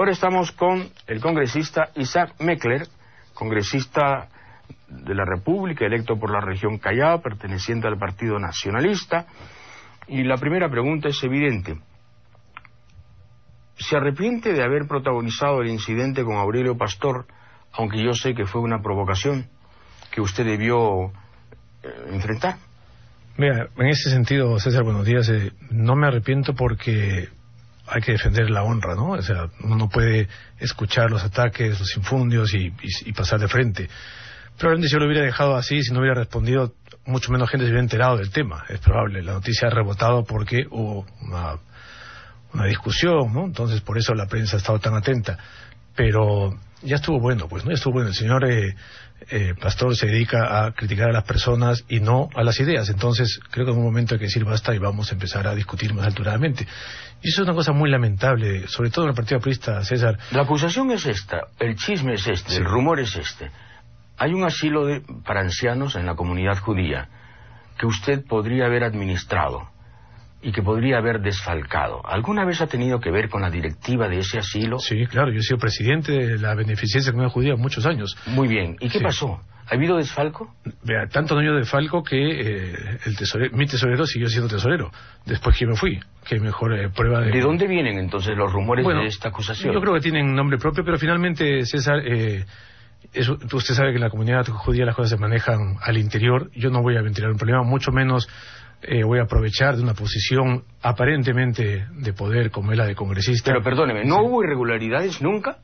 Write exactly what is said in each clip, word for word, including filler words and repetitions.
ahora estamos con el congresista Isaac Meckler, congresista de la República, electo por la región Callao, perteneciente al Partido Nacionalista. Y la primera pregunta es evidente. ¿Se arrepiente de haber protagonizado el incidente con Aurelio Pastor, aunque yo sé que fue una provocación que usted debió eh, enfrentar? Mira, en ese sentido, César, buenos días, eh, no me arrepiento porque hay que defender la honra, ¿no? O sea, uno no puede escuchar los ataques, los infundios y, y, y pasar de frente. Probablemente si yo lo hubiera dejado así, si no hubiera respondido, mucho menos gente se hubiera enterado del tema, es probable. La noticia ha rebotado porque hubo una, una discusión, ¿no? Entonces, por eso la prensa ha estado tan atenta. Pero ya estuvo bueno, pues, ¿no? Ya estuvo bueno. El señor eh, eh, Pastor se dedica a criticar a las personas y no a las ideas. Entonces, creo que en un momento hay que decir basta y vamos a empezar a discutir más alturadamente. Y eso es una cosa muy lamentable, sobre todo en el Partido Aprista, César. La acusación es esta, el chisme es este, sí. El rumor es este. Hay un asilo de, para ancianos en la comunidad judía que usted podría haber administrado y que podría haber desfalcado. ¿Alguna vez ha tenido que ver con la directiva de ese asilo? Sí, claro, yo he sido presidente de la beneficencia de la comunidad judía muchos años. Muy bien, ¿y qué sí. pasó? ¿Ha habido desfalco? Vea, tanto no habido desfalco que eh, el tesorero, mi tesorero siguió siendo tesorero, después que me fui, que mejor eh, prueba de... ¿De dónde vienen entonces los rumores bueno, de esta acusación? Yo creo que tienen nombre propio, pero finalmente, César... Eh, Eso, usted sabe que en la comunidad judía las cosas se manejan al interior. Yo no voy a ventilar un problema, mucho menos eh, voy a aprovechar de una posición aparentemente de poder como es la de congresista. Pero perdóneme, ¿no sí. hubo irregularidades nunca?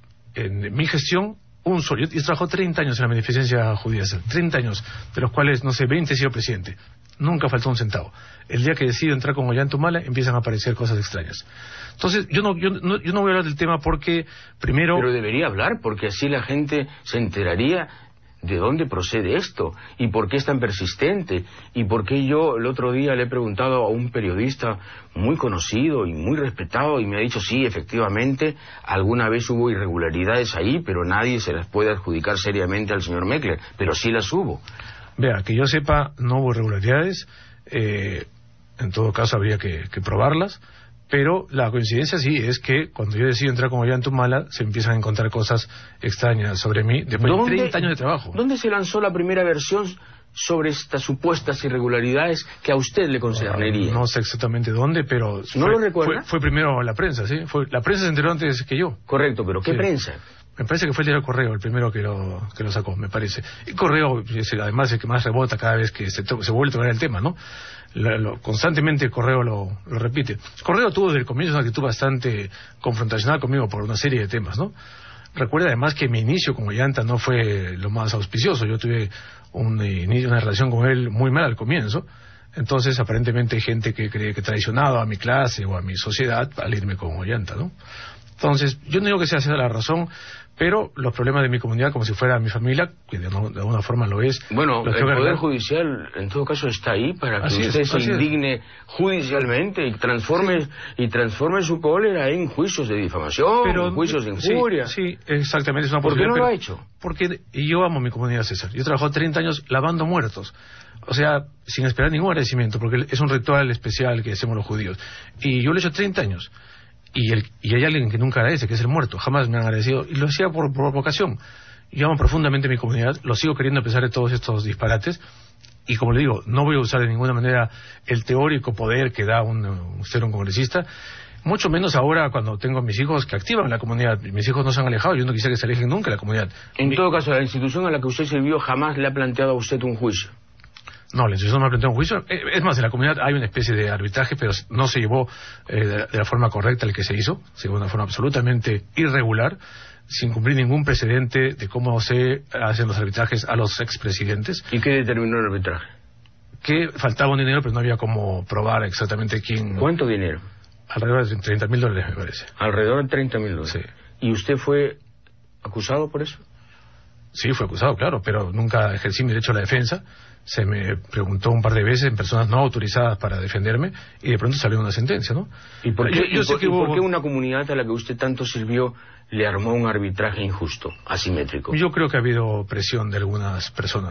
En mi gestión, un solo. Yo, yo trabajo treinta años en la beneficencia judía, treinta años, de los cuales, no sé, veinte he sido presidente. Nunca faltó un centavo. El día que decido entrar con Ollantumala empiezan a aparecer cosas extrañas. Entonces, yo no, yo, no, yo no voy a hablar del tema porque, primero... Pero debería hablar, porque así la gente se enteraría de dónde procede esto, y por qué es tan persistente, y por qué yo el otro día le he preguntado a un periodista muy conocido y muy respetado, y me ha dicho, sí, efectivamente, alguna vez hubo irregularidades ahí, pero nadie se las puede adjudicar seriamente al señor Meckler, pero sí las hubo. Vea, que yo sepa, no hubo irregularidades, eh, en todo caso habría que, que probarlas, pero la coincidencia sí es que cuando yo decido entrar con Ollantumala se empiezan a encontrar cosas extrañas sobre mí después de treinta años de trabajo. ¿Dónde se lanzó la primera versión sobre estas supuestas irregularidades que a usted le concernería? No, no sé exactamente dónde, pero... ¿No fue, lo recuerda? Fue, fue primero la prensa, ¿sí? Fue, la prensa se enteró antes que yo. Correcto, pero ¿qué sí. prensa? Me parece que fue el diario Correo el primero que lo que lo sacó, me parece. Y Correo, es, además, el que más rebota cada vez que se, to se vuelve a tocar el tema, ¿no? La, lo, constantemente Correo lo, lo repite. Correo tuvo desde el comienzo una actitud bastante confrontacional conmigo por una serie de temas, ¿no? Recuerda además que mi inicio como Ollanta no fue lo más auspicioso. Yo tuve un inicio, una relación con él muy mala al comienzo. Entonces, aparentemente hay gente que cree que traicionado a mi clase o a mi sociedad al irme con Ollanta, ¿no? Entonces, yo no digo que sea esa la razón, pero los problemas de mi comunidad, como si fuera mi familia, que de, no, de alguna forma lo es... Bueno, el Poder arreglar. Judicial, en todo caso, está ahí para que así usted es, se indigne es. judicialmente y transforme sí. y transforme su cólera en juicios de difamación, pero, en juicios de injuria. Sí, sí, exactamente. Es una ¿Por qué no pero, lo ha hecho? Porque yo amo mi comunidad, César. Yo he trabajado treinta años lavando muertos. O sea, sin esperar ningún agradecimiento, porque es un ritual especial que hacemos los judíos. Y yo lo he hecho treinta años. Y, el, y hay alguien que nunca agradece, que es el muerto. Jamás me han agradecido. Y lo hacía por, por vocación. Yo amo profundamente mi comunidad. Lo sigo queriendo a pesar de todos estos disparates. Y como le digo, no voy a usar de ninguna manera el teórico poder que da un, un ser un congresista. Mucho menos ahora cuando tengo a mis hijos que activan la comunidad. Mis hijos no se han alejado. Yo no quisiera que se alejen nunca de la comunidad. En mi... todo caso, la institución a la que usted sirvió jamás le ha planteado a usted un juicio. No, la institución no me ha planteado un juicio. Es más, en la comunidad hay una especie de arbitraje, pero no se llevó eh, de, la, de la forma correcta el que se hizo. Se llevó de una forma absolutamente irregular, sin cumplir ningún precedente de cómo se hacen los arbitrajes a los expresidentes. ¿Y qué determinó el arbitraje? Que faltaba un dinero, pero no había cómo probar exactamente quién... ¿Cuánto dinero? Alrededor de treinta mil dólares, me parece. Alrededor de treinta mil dólares. Sí. ¿Y usted fue acusado por eso? Sí, fue acusado, claro, pero nunca ejercí mi derecho a la defensa. Se me preguntó un par de veces en personas no autorizadas para defenderme y de pronto salió una sentencia, ¿no? ¿Y por qué, yo, yo y sé por, que hubo... ¿y por qué una comunidad a la que usted tanto sirvió le armó un arbitraje injusto, asimétrico? Yo creo que ha habido presión de algunas personas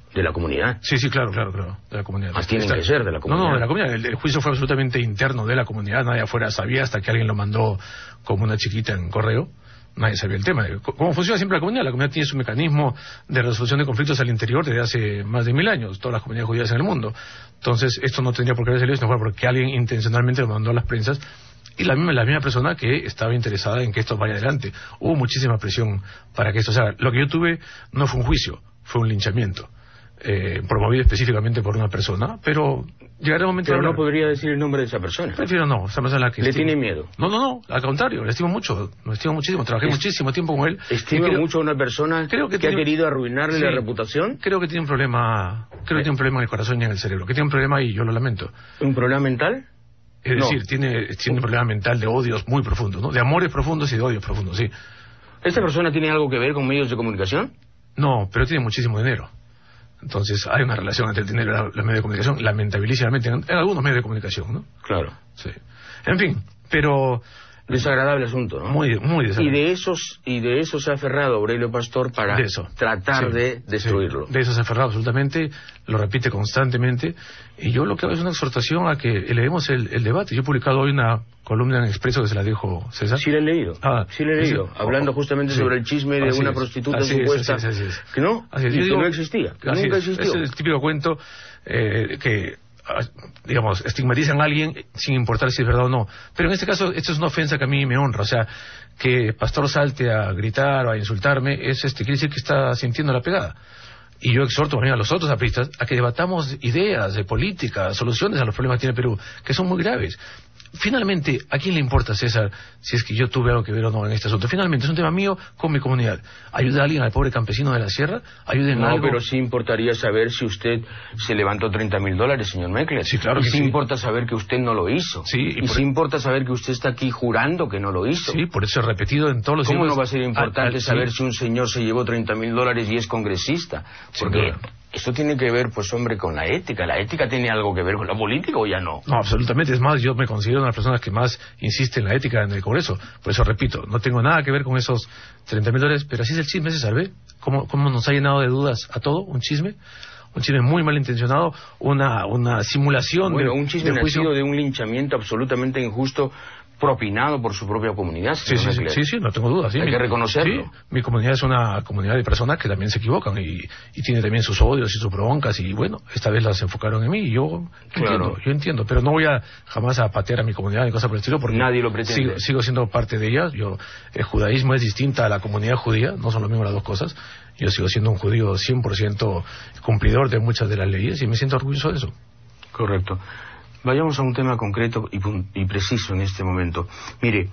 De la comunidad. Sí, sí, claro, claro, claro, de la comunidad. Más tienen que ser de la comunidad. No, no, de la comunidad. El, el juicio fue absolutamente interno de la comunidad, nadie afuera sabía hasta que alguien lo mandó como una chiquita en correo. Nadie sabía el tema. ¿Cómo funciona siempre la comunidad? La comunidad tiene su mecanismo de resolución de conflictos al interior desde hace más de mil años, todas las comunidades judías en el mundo. Entonces, esto no tendría por qué haber salido, sino porque alguien intencionalmente lo mandó a las prensas, y la misma, la misma persona que estaba interesada en que esto vaya adelante. Hubo muchísima presión para que esto se haga. Lo que yo tuve no fue un juicio, fue un linchamiento. Eh, promovido específicamente por una persona, pero llegará el momento... Pero no podría decir el nombre de esa persona. Prefiero no, esa persona la que... ¿Le estimo. tiene miedo? No, no, no, al contrario, le estimo mucho, lo estimo muchísimo, trabajé es, muchísimo tiempo con él. ¿Estima creo, mucho a una persona creo que, que tiene, ha querido arruinarle sí, la reputación? Creo que tiene un problema, creo que tiene un problema en el corazón y en el cerebro, que tiene un problema y yo lo lamento. ¿Un problema mental? Es no. decir, tiene, tiene un problema mental de odios muy profundos, ¿no? De amores profundos y de odios profundos, sí. ¿Esta persona tiene algo que ver con medios de comunicación? No, pero tiene muchísimo dinero. Entonces hay una relación entre el dinero y la, la medios de comunicación, lamentabilísimamente, en, en algunos medios de comunicación, ¿no? Claro. Sí. En fin, pero... Desagradable asunto, ¿no? Muy, muy desagradable. Y de esos, y de eso se ha aferrado Aurelio Pastor para de eso. tratar sí, de destruirlo. Sí. De eso se ha aferrado absolutamente, lo repite constantemente, y yo lo que hago es una exhortación a que elevemos el, el debate. Yo he publicado hoy una columna en Expreso que se la dijo César. Sí la he leído, ah, sí la he leído, ese, hablando justamente sí, sobre el chisme de una es, prostituta así supuesta, es, así es, así es. que no, así es. y que digo, no existía, que así nunca es, existió. Es el típico cuento eh, que... digamos, estigmatizan a alguien sin importar si es verdad o no. Pero en este caso, esto es una ofensa que a mí me honra. O sea, que Pastor salte a gritar o a insultarme, es este quiere decir que está sintiendo la pegada. Y yo exhorto también a los otros apristas a que debatamos ideas de política, soluciones a los problemas que tiene Perú, que son muy graves. Finalmente, ¿a quién le importa, César, si es que yo tuve algo que ver o no en este asunto? Finalmente, es un tema mío con mi comunidad. ¿Ayuda a alguien, al pobre campesino de la sierra? ¿Ayuda en no, algo? pero sí importaría saber si usted se levantó treinta mil dólares, señor Meckler. Sí, claro y que sí, sí. importa saber que usted no lo hizo. Sí, y, y por... sí importa saber que usted está aquí jurando que no lo hizo. Sí, por eso he repetido en todos los... ¿Cómo libros... no va a ser importante al, al, saber sí. si un señor se llevó treinta mil dólares y es congresista? Porque... Eso tiene que ver, pues, hombre, con la ética. ¿La ética tiene algo que ver con la política o ya no? No, absolutamente. Es más, yo me considero una de las personas que más insiste en la ética en el Congreso. Por eso, repito, no tengo nada que ver con esos treinta mil dólares, pero así es el chisme, César, ¿ve? ¿Cómo, cómo nos ha llenado de dudas a todo? Un chisme. Un chisme muy malintencionado, una, una simulación bueno, de... un chisme de juicio... nacido de un linchamiento absolutamente injusto propinado por su propia comunidad. Sí, sí, sí, sí, sí, no tengo duda. Sí, Hay mi, que reconocerlo. Sí, mi comunidad es una comunidad de personas que también se equivocan y, y tiene también sus odios y sus broncas y bueno, esta vez las enfocaron en mí y yo claro. entiendo, yo entiendo, pero no voy a jamás a patear a mi comunidad ni cosas por el estilo porque nadie lo pretende. Sigo, sigo siendo parte de ella. Yo, el judaísmo es distinta a la comunidad judía, no son lo mismo las dos cosas. Yo sigo siendo un judío cien por ciento cumplidor de muchas de las leyes y me siento orgulloso de eso. Correcto. Vayamos a un tema concreto y, y preciso en este momento. Mire,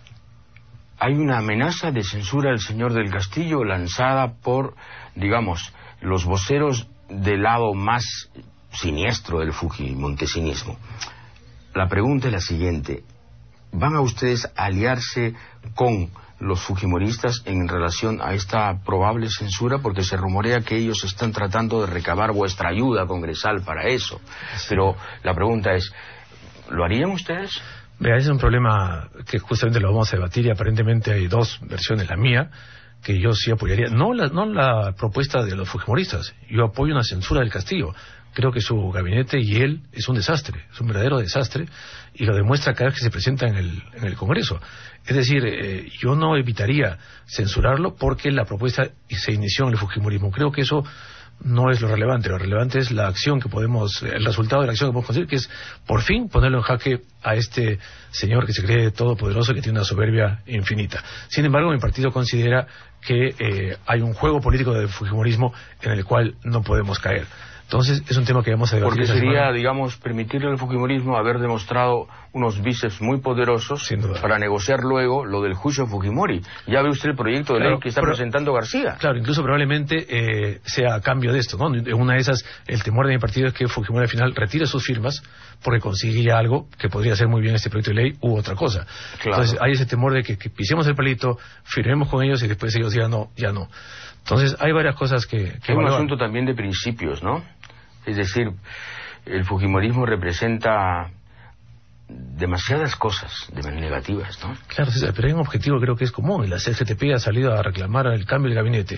hay una amenaza de censura al señor del Castillo lanzada por, digamos, los voceros del lado más siniestro del fujimontesinismo. La pregunta es la siguiente. ¿Van a ustedes a aliarse con los fujimoristas en relación a esta probable censura? Porque se rumorea que ellos están tratando de recabar vuestra ayuda congresal para eso. Sí. Pero la pregunta es, ¿lo harían ustedes? Vea, ese es un problema que justamente lo vamos a debatir y aparentemente hay dos versiones. La mía, que yo sí apoyaría, no la, no la propuesta de los fujimoristas, yo apoyo una censura del Castillo. Creo que su gabinete y él es un desastre, es un verdadero desastre, y lo demuestra cada vez que se presenta en el, en el Congreso. Es decir, eh, yo no evitaría censurarlo porque la propuesta se inició en el fujimorismo. Creo que eso no es lo relevante. Lo relevante es la acción que podemos, el resultado de la acción que podemos conseguir, que es por fin ponerlo en jaque a este señor que se cree todopoderoso, que tiene una soberbia infinita. Sin embargo, mi partido considera que eh, hay un juego político del fujimorismo en el cual no podemos caer. Entonces, es un tema que vamos a debatir. Porque sería, digamos, permitirle al fujimorismo haber demostrado unos bíceps muy poderosos para negociar luego lo del juicio de Fujimori. Ya ve usted el proyecto de claro, ley que está pero, presentando García. Claro, incluso probablemente eh, sea a cambio de esto, ¿no? Una de esas, el temor de mi partido es que Fujimori al final retire sus firmas porque conseguiría algo que podría hacer muy bien este proyecto de ley u otra cosa. Claro. Entonces, hay ese temor de que, que pisemos el palito, firmemos con ellos y después ellos digan no, ya no. Entonces, hay varias cosas que... que es un asunto también de principios, ¿no? Es decir, el fujimorismo representa demasiadas cosas negativas, ¿no? Claro, César, pero hay un objetivo creo que es común, y la C G T P ha salido a reclamar el cambio del gabinete.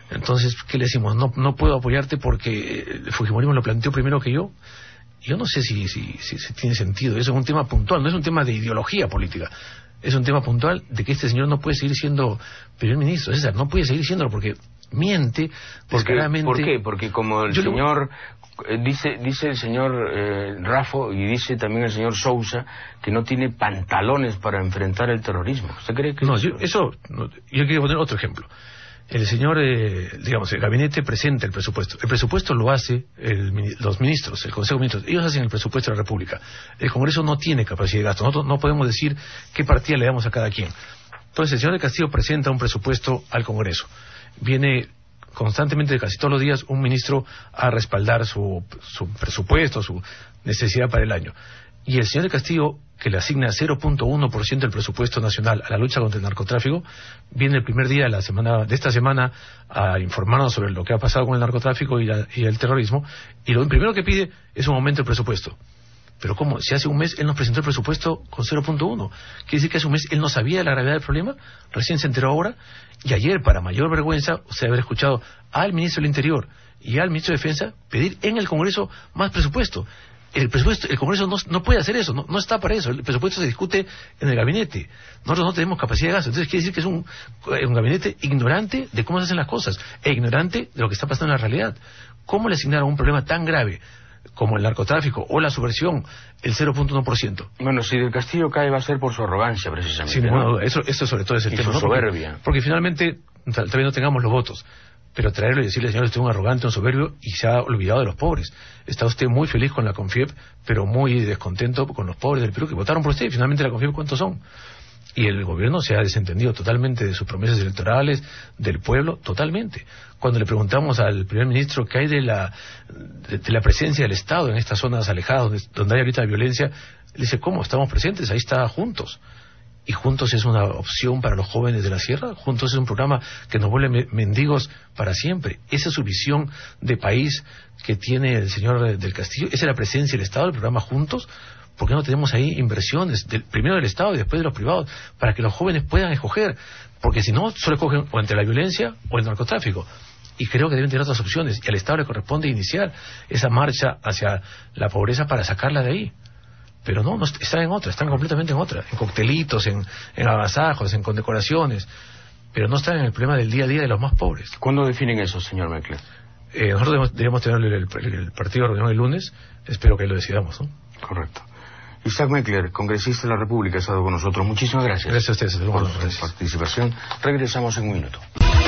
Entonces, ¿qué le decimos? No, no puedo apoyarte porque el fujimorismo lo planteó primero que yo. Yo no sé si, si, si, si tiene sentido. Eso es un tema puntual, no es un tema de ideología política. Es un tema puntual de que este señor no puede seguir siendo primer ministro. César, no puede seguir siéndolo porque miente descaradamente. ¿Por qué? Porque como el Yo señor... Lo... Dice, dice el señor eh, Rafo y dice también el señor Sousa que no tiene pantalones para enfrentar el terrorismo. ¿Usted cree que no? eso? Yo, eso no, yo quiero poner otro ejemplo. El señor, eh, digamos, el gabinete presenta el presupuesto. El presupuesto lo hace el, los ministros, el Consejo de Ministros. Ellos hacen el presupuesto de la República. El Congreso no tiene capacidad de gasto. Nosotros no podemos decir qué partida le damos a cada quien. Entonces el señor del Castillo presenta un presupuesto al Congreso. Viene constantemente, casi todos los días, un ministro a respaldar su, su presupuesto, su necesidad para el año. Y el señor del Castillo, que le asigna cero punto uno por ciento del presupuesto nacional a la lucha contra el narcotráfico, viene el primer día de la semana de esta semana a informarnos sobre lo que ha pasado con el narcotráfico y, la, y el terrorismo, y lo primero que pide es un aumento del presupuesto. Pero ¿cómo? Si hace un mes él nos presentó el presupuesto con cero punto uno. Quiere decir que hace un mes él no sabía de la gravedad del problema, recién se enteró ahora, y ayer, para mayor vergüenza, o sea, haber escuchado al ministro del Interior y al ministro de Defensa pedir en el Congreso más presupuesto. El presupuesto, el Congreso no, no puede hacer eso, no, no está para eso. El presupuesto se discute en el gabinete. Nosotros no tenemos capacidad de gasto. Entonces quiere decir que es un, un gabinete ignorante de cómo se hacen las cosas, e ignorante de lo que está pasando en la realidad. ¿Cómo le asignaron un problema tan grave como el narcotráfico o la subversión el cero punto uno por ciento? Bueno, si del Castillo cae va a ser por su arrogancia, precisamente. Sí, ¿no? bueno, eso, eso sobre todo es el y tema. su ¿no? soberbia. Porque, porque finalmente tal vez no tengamos los votos. Pero traerlo y decirle, señor, usted es un arrogante, un soberbio, y se ha olvidado de los pobres. Está usted muy feliz con la CONFIEP, pero muy descontento con los pobres del Perú que votaron por usted. Y finalmente la CONFIEP, ¿cuántos son? Y el gobierno se ha desentendido totalmente de sus promesas electorales, del pueblo, totalmente. Cuando le preguntamos al primer ministro qué hay de la, de, de la presencia del Estado en estas zonas alejadas, donde, donde hay ahorita violencia, le dice, ¿cómo? Estamos presentes, ahí está Juntos. Y Juntos es una opción para los jóvenes de la sierra. Juntos es un programa que nos vuelve mendigos para siempre. Esa es su visión de país que tiene el señor del Castillo. Esa es la presencia del Estado, el programa Juntos. ¿Por qué no tenemos ahí inversiones, del, primero del Estado y después de los privados, para que los jóvenes puedan escoger? Porque si no, solo escogen o entre la violencia o el narcotráfico. Y creo que deben tener otras opciones. Y al Estado le corresponde iniciar esa marcha hacia la pobreza para sacarla de ahí. Pero no, no están en otra, están completamente en otra, en coctelitos, en, en agasajos, en condecoraciones, pero no están en el problema del día a día de los más pobres. ¿Cuándo definen eso, señor Meckler? Eh, nosotros debemos, debemos tener el, el, el partido de reunión el lunes, espero que lo decidamos, ¿no? Correcto. Isaac Meckler, congresista de la República, ha estado con nosotros. Muchísimas gracias. Gracias a ustedes. Por su participación. Regresamos en un minuto.